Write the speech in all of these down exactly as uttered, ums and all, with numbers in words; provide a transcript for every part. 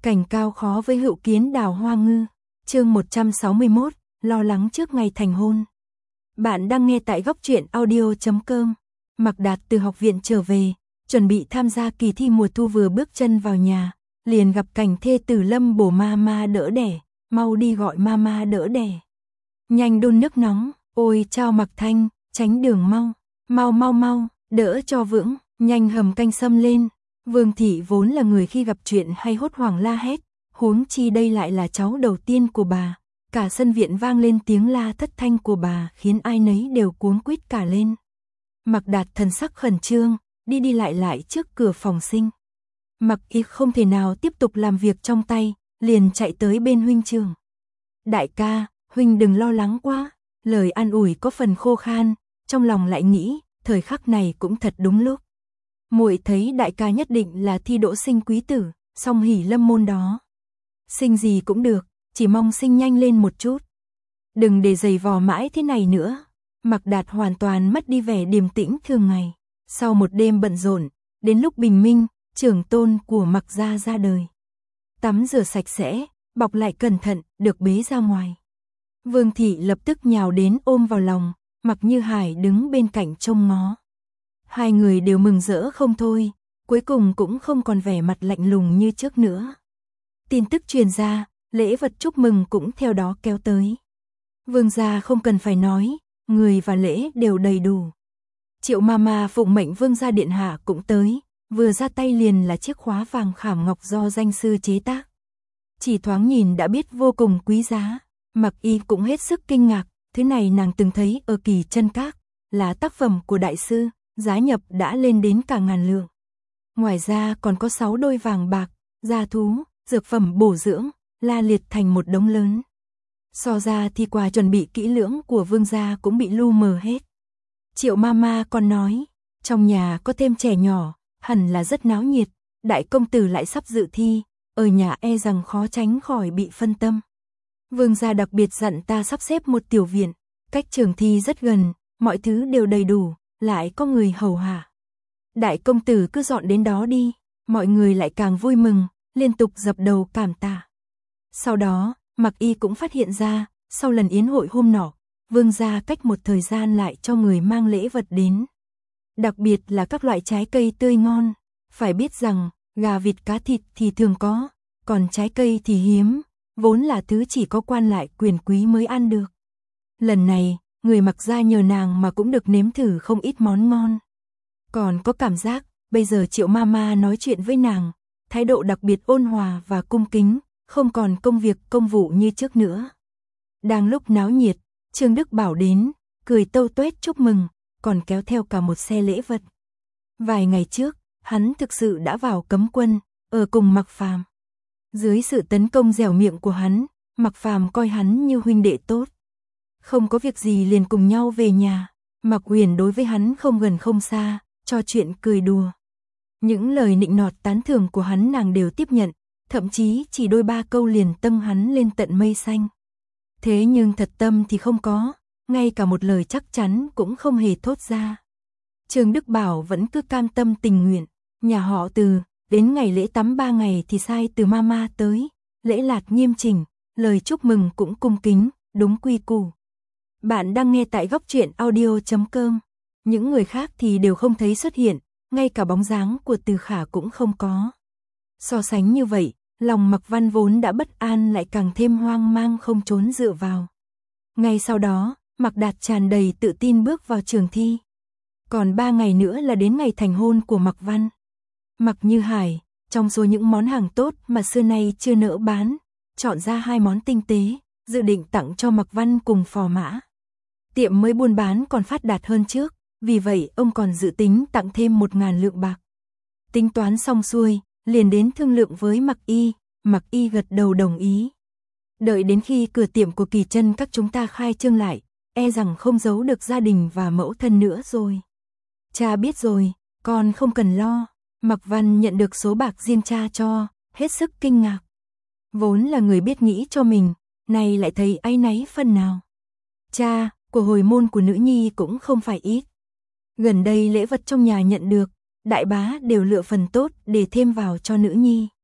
Cảnh cao khó với hữu kiến đào hoa ngư. Chương một trăm sáu mươi mốt, lo lắng trước ngày thành hôn. Bạn đang nghe tại góc truyện audio chấm com. Mạc Đạt từ học viện trở về, chuẩn bị tham gia kỳ thi mùa thu, vừa bước chân vào nhà, liền gặp cảnh thê tử Lâm Bổ mama đỡ đẻ, mau đi gọi mama đỡ đẻ. Nhanh đun nước nóng, ôi chao Mạc Thanh, tránh đường mau, mau mau mau, đỡ cho vững, nhanh hầm canh sâm lên. Vương thị vốn là người khi gặp chuyện hay hốt hoảng la hét, huống chi đây lại là cháu đầu tiên của bà. Cả sân viện vang lên tiếng la thất thanh của bà, khiến ai nấy đều cuống quýt cả lên. Mạc Đạt thần sắc khẩn trương, đi đi lại lại trước cửa phòng sinh. Mạc Y không thể nào tiếp tục làm việc trong tay, liền chạy tới bên huynh trưởng. Đại ca, huynh đừng lo lắng quá. Lời an ủi có phần khô khan, trong lòng lại nghĩ, thời khắc này cũng thật đúng lúc. Muội thấy đại ca nhất định là thi đỗ sinh quý tử, song hỉ lâm môn đó. Sinh gì cũng được, chỉ mong sinh nhanh lên một chút. Đừng để giày vò mãi thế này nữa. Mạc Đạt hoàn toàn mất đi vẻ điềm tĩnh thường ngày. Sau một đêm bận rộn, đến lúc bình minh, trưởng tôn của Mạc gia ra đời. Tắm rửa sạch sẽ, bọc lại cẩn thận, được bế ra ngoài. Vương thị lập tức nhào đến ôm vào lòng, Mạc Như Hải đứng bên cạnh trông ngó. Hai người đều mừng rỡ không thôi, cuối cùng cũng không còn vẻ mặt lạnh lùng như trước nữa. Tin tức truyền ra, lễ vật chúc mừng cũng theo đó kéo tới. Vương gia không cần phải nói, người và lễ đều đầy đủ. Triệu mama phụng mệnh vương gia điện hạ cũng tới, vừa ra tay liền là chiếc khóa vàng khảm ngọc do danh sư chế tác. Chỉ thoáng nhìn đã biết vô cùng quý giá, Mạc Y cũng hết sức kinh ngạc, thứ này nàng từng thấy ở Kỳ Chân Các, là tác phẩm của đại sư, giá nhập đã lên đến cả ngàn lượng. Ngoài ra còn có sáu đôi vàng bạc, gia thú, dược phẩm bổ dưỡng, la liệt thành một đống lớn. So ra thì quà chuẩn bị kỹ lưỡng của vương gia cũng bị lu mờ hết. Triệu mama còn nói, trong nhà có thêm trẻ nhỏ, hẳn là rất náo nhiệt, đại công tử lại sắp dự thi, ở nhà e rằng khó tránh khỏi bị phân tâm. Vương gia đặc biệt dặn ta sắp xếp một tiểu viện, cách trường thi rất gần, mọi thứ đều đầy đủ, lại có người hầu hạ. Đại công tử cứ dọn đến đó đi, mọi người lại càng vui mừng, liên tục dập đầu cảm tạ. Sau đó, Mạc Y cũng phát hiện ra, sau lần yến hội hôm nọ, vương gia cách một thời gian lại cho người mang lễ vật đến. Đặc biệt là các loại trái cây tươi ngon, phải biết rằng, gà vịt cá thịt thì thường có, còn trái cây thì hiếm, vốn là thứ chỉ có quan lại quyền quý mới ăn được. Lần này, người Mạc gia nhờ nàng mà cũng được nếm thử không ít món ngon. Còn có cảm giác, bây giờ Triệu mama nói chuyện với nàng, thái độ đặc biệt ôn hòa và cung kính, không còn công việc công vụ như trước nữa. Đang lúc náo nhiệt, Trương Đức Bảo đến, cười tâu tuét chúc mừng, còn kéo theo cả một xe lễ vật. Vài ngày trước, hắn thực sự đã vào cấm quân, ở cùng Mạc Phàm. Dưới sự tấn công dẻo miệng của hắn, Mạc Phàm coi hắn như huynh đệ tốt. Không có việc gì liền cùng nhau về nhà, Mạc Huyền đối với hắn không gần không xa, trò chuyện cười đùa. Những lời nịnh nọt tán thưởng của hắn nàng đều tiếp nhận, thậm chí chỉ đôi ba câu liền tâng hắn lên tận mây xanh. Thế nhưng thật tâm thì không có, ngay cả một lời chắc chắn cũng không hề thốt ra. Trương Đức Bảo vẫn cứ cam tâm tình nguyện, nhà họ Từ, đến ngày lễ tắm ba ngày thì sai từ mama tới, lễ lạt nghiêm chỉnh, lời chúc mừng cũng cung kính, đúng quy củ. Bạn đang nghe tại góc truyện audio chấm com. Những người khác thì đều không thấy xuất hiện, ngay cả bóng dáng của Từ Khả cũng không có. So sánh như vậy, lòng Mạc Văn vốn đã bất an lại càng thêm hoang mang không trốn dựa vào. Ngay sau đó, Mạc Đạt tràn đầy tự tin bước vào trường thi. Còn ba ngày nữa là đến ngày thành hôn của Mạc Văn. Mạc Như Hải, trong số những món hàng tốt mà xưa nay chưa nỡ bán, chọn ra hai món tinh tế, dự định tặng cho Mạc Văn cùng phò mã. Tiệm mới buôn bán còn phát đạt hơn trước, vì vậy ông còn dự tính tặng thêm một ngàn lượng bạc. Tính toán xong xuôi, liền đến thương lượng với Mạc Y, Mạc Y gật đầu đồng ý. Đợi đến khi cửa tiệm của Kỳ Chân Các chúng ta khai trương lại, e rằng không giấu được gia đình và mẫu thân nữa rồi. Cha biết rồi, con không cần lo. Mạc Văn nhận được số bạc riêng cha cho, hết sức kinh ngạc. Vốn là người biết nghĩ cho mình, nay lại thấy áy náy phần nào. Cha, của hồi môn của nữ nhi cũng không phải ít. Gần đây lễ vật trong nhà nhận được, đại bá đều lựa phần tốt để thêm vào cho nữ nhi.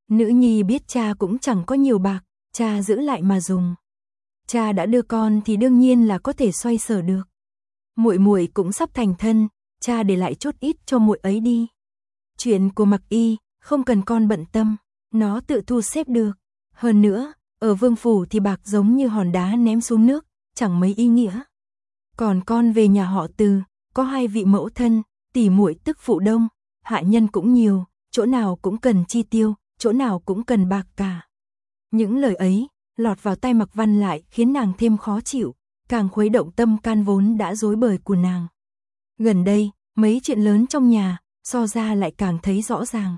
Nữ nhi biết cha cũng chẳng có nhiều bạc, cha giữ lại mà dùng. Cha đã đưa con thì đương nhiên là có thể xoay sở được. Muội muội cũng sắp thành thân, cha để lại chút ít cho muội ấy đi. Chuyện của Mặc Y, không cần con bận tâm, nó tự thu xếp được. Hơn nữa, ở vương phủ thì bạc giống như hòn đá ném xuống nước, chẳng mấy ý nghĩa. Còn con về nhà họ Từ, có hai vị mẫu thân, tỷ muội tức phụ đông, hạ nhân cũng nhiều, chỗ nào cũng cần chi tiêu, chỗ nào cũng cần bạc cả. Những lời ấy, lọt vào tai Mặc Văn lại khiến nàng thêm khó chịu, càng khuấy động tâm can vốn đã rối bời của nàng. Gần đây, mấy chuyện lớn trong nhà, so ra lại càng thấy rõ ràng.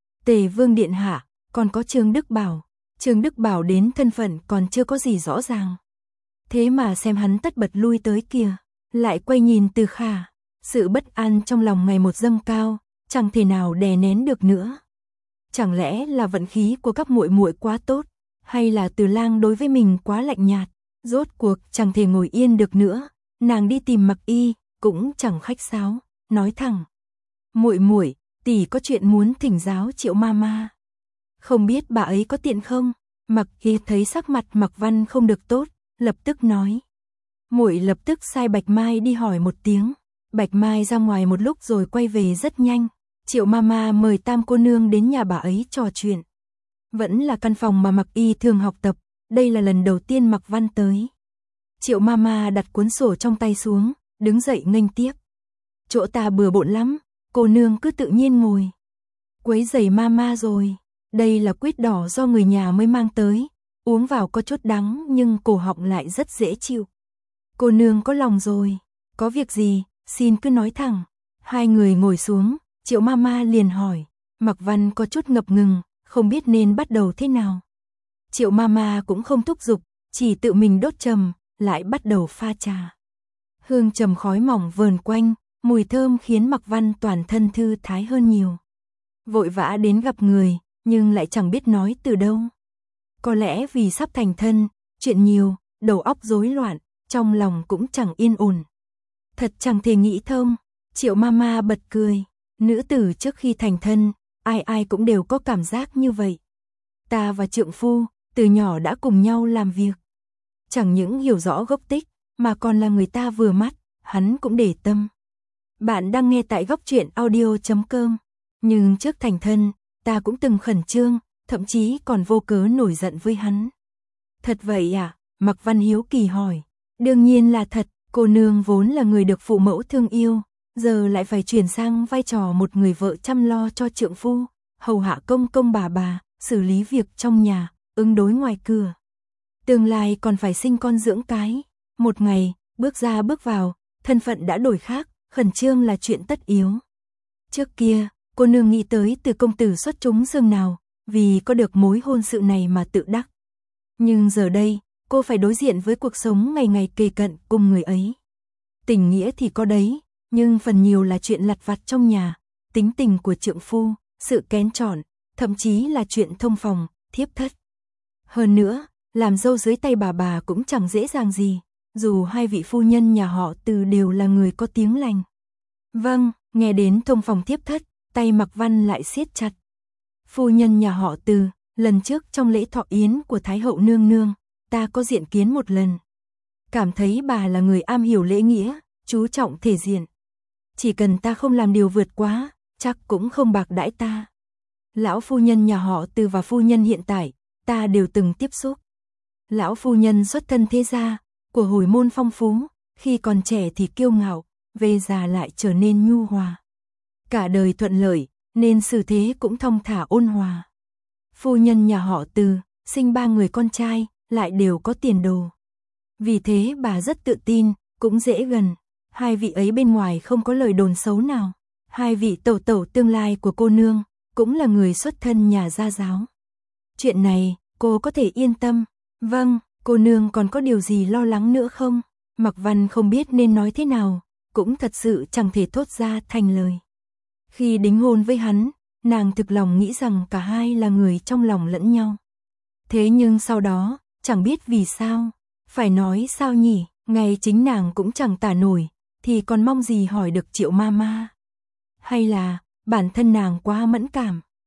Tề Vương điện hạ, còn có Trương Đức Bảo. Trương Đức Bảo đến thân phận còn chưa có gì rõ ràng. Thế mà xem hắn tất bật lui tới kìa, lại quay nhìn Từ Khả. Sự bất an trong lòng ngày một dâng cao, chẳng thể nào đè nén được nữa. Chẳng lẽ là vận khí của các muội muội quá tốt, hay là Từ Lang đối với mình quá lạnh nhạt, rốt cuộc chẳng thể ngồi yên được nữa, nàng đi tìm Mặc Y, cũng chẳng khách sáo, nói thẳng: "Muội muội, tỷ có chuyện muốn thỉnh giáo Triệu mama. Không biết bà ấy có tiện không?" Mặc Y thấy sắc mặt Mặc Văn không được tốt, lập tức nói: "Muội lập tức sai Bạch Mai đi hỏi một tiếng." Bạch Mai ra ngoài một lúc rồi quay về rất nhanh. Triệu mama mời Tam cô nương đến nhà bà ấy trò chuyện. Vẫn là căn phòng mà Mặc Y thường học tập, đây là lần đầu tiên Mặc Văn tới. Triệu mama đặt cuốn sổ trong tay xuống, đứng dậy nghênh tiếp. "Chỗ ta bừa bộn lắm, cô nương cứ tự nhiên ngồi." "Quấy rầy mama rồi, đây là quýt đỏ do người nhà mới mang tới, uống vào có chút đắng nhưng cổ họng lại rất dễ chịu. Cô nương có lòng rồi, có việc gì, xin cứ nói thẳng." Hai người ngồi xuống, Triệu mama liền hỏi. Mặc Văn có chút ngập ngừng, không biết nên bắt đầu thế nào. Triệu mama cũng không thúc giục, chỉ tự mình đốt trầm, lại bắt đầu pha trà. Hương trầm khói mỏng vờn quanh, mùi thơm khiến Mặc Văn toàn thân thư thái hơn nhiều. Vội vã đến gặp người, nhưng lại chẳng biết nói từ đâu. Có lẽ vì sắp thành thân, chuyện nhiều, đầu óc rối loạn, trong lòng cũng chẳng yên ổn. Thật chẳng thể nghĩ thông. Triệu mama bật cười. Nữ tử trước khi thành thân, ai ai cũng đều có cảm giác như vậy. Ta và trượng phu, từ nhỏ đã cùng nhau làm việc. Chẳng những hiểu rõ gốc tích, mà còn là người ta vừa mắt, hắn cũng để tâm. Bạn đang nghe tại góc truyện audio chấm com. Nhưng trước thành thân, ta cũng từng khẩn trương, thậm chí còn vô cớ nổi giận với hắn. Thật vậy à? Mặc Văn hiếu kỳ hỏi. Đương nhiên là thật, cô nương vốn là người được phụ mẫu thương yêu, giờ lại phải chuyển sang vai trò một người vợ chăm lo cho trượng phu, hầu hạ công công bà bà, xử lý việc trong nhà, ứng đối ngoài cửa. Tương lai còn phải sinh con dưỡng cái. Một ngày, bước ra bước vào, thân phận đã đổi khác, khẩn trương là chuyện tất yếu. Trước kia, cô nương nghĩ tới Từ công tử xuất chúng dường nào, vì có được mối hôn sự này mà tự đắc. Nhưng giờ đây, cô phải đối diện với cuộc sống ngày ngày kề cận cùng người ấy. Tình nghĩa thì có đấy, nhưng phần nhiều là chuyện lặt vặt trong nhà, tính tình của trượng phu, sự kén chọn, thậm chí là chuyện thông phòng, thiếp thất. Hơn nữa, làm dâu dưới tay bà bà cũng chẳng dễ dàng gì, dù hai vị phu nhân nhà họ Từ đều là người có tiếng lành. Vâng, nghe đến thông phòng thiếp thất, tay Mặc Văn lại siết chặt. Phu nhân nhà họ Từ, lần trước trong lễ thọ yến của Thái hậu nương nương, ta có diện kiến một lần. Cảm thấy bà là người am hiểu lễ nghĩa, chú trọng thể diện. Chỉ cần ta không làm điều vượt quá, chắc cũng không bạc đãi ta. Lão phu nhân nhà họ Từ và phu nhân hiện tại, ta đều từng tiếp xúc. Lão phu nhân xuất thân thế gia, của hồi môn phong phú, khi còn trẻ thì kiêu ngạo, về già lại trở nên nhu hòa. Cả đời thuận lợi, nên xử thế cũng thong thả ôn hòa. Phu nhân nhà họ Từ, sinh ba người con trai, lại đều có tiền đồ. Vì thế bà rất tự tin, cũng dễ gần. Hai vị ấy bên ngoài không có lời đồn xấu nào. Hai vị tẩu tẩu tương lai của cô nương, cũng là người xuất thân nhà gia giáo. Chuyện này, cô có thể yên tâm. Vâng, cô nương còn có điều gì lo lắng nữa không? Mặc Văn không biết nên nói thế nào, cũng thật sự chẳng thể thốt ra thành lời. Khi đính hôn với hắn, nàng thực lòng nghĩ rằng cả hai là người trong lòng lẫn nhau. Thế nhưng sau đó, chẳng biết vì sao, phải nói sao nhỉ, ngay chính nàng cũng chẳng tả nổi, thì còn mong gì hỏi được Triệu mama. Hay là, bản thân nàng quá mẫn cảm,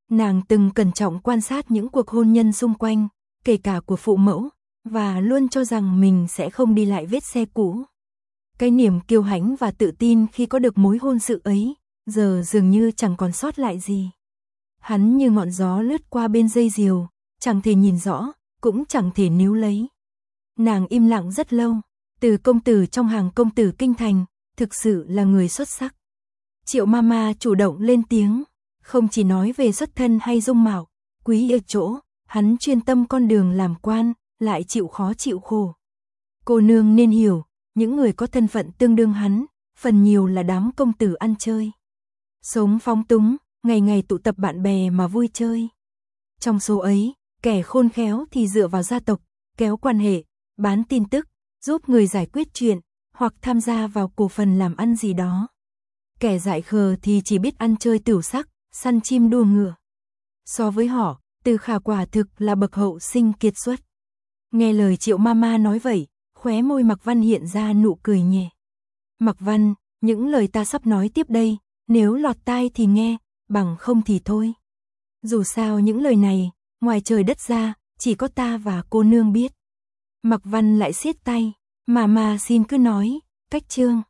Nàng từng cẩn trọng quan sát những cuộc hôn nhân xung quanh, kể cả của phụ mẫu, và luôn cho rằng mình sẽ không đi lại vết xe cũ. Cái niềm kiêu hãnh và tự tin khi có được mối hôn sự ấy, giờ dường như chẳng còn sót lại gì. Hắn như ngọn gió lướt qua bên dây diều, chẳng thể nhìn rõ, cũng chẳng thể níu lấy. Nàng im lặng rất lâu, từ công tử trong hàng công tử kinh thành, thực sự là người xuất sắc. Triệu Mama chủ động lên tiếng, không chỉ nói về xuất thân hay dung mạo, quý ở chỗ, hắn chuyên tâm con đường làm quan, lại chịu khó chịu khổ. Cô nương nên hiểu, những người có thân phận tương đương hắn, phần nhiều là đám công tử ăn chơi. Sống phóng túng, ngày ngày tụ tập bạn bè mà vui chơi. Trong số ấy, kẻ khôn khéo thì dựa vào gia tộc, kéo quan hệ, bán tin tức, giúp người giải quyết chuyện, hoặc tham gia vào cổ phần làm ăn gì đó. Kẻ dại khờ thì chỉ biết ăn chơi tửu sắc, săn chim đua ngựa. So với họ, Từ Khả quả thực là bậc hậu sinh kiệt xuất. Nghe lời Triệu Mama nói vậy, khóe môi Mạc Văn hiện ra nụ cười nhẹ. Mạc Văn, những lời ta sắp nói tiếp đây, nếu lọt tai thì nghe, bằng không thì thôi. Dù sao những lời này, ngoài trời đất ra, chỉ có ta và cô nương biết. Mạc Văn lại siết tay, Mama xin cứ nói, cách chương.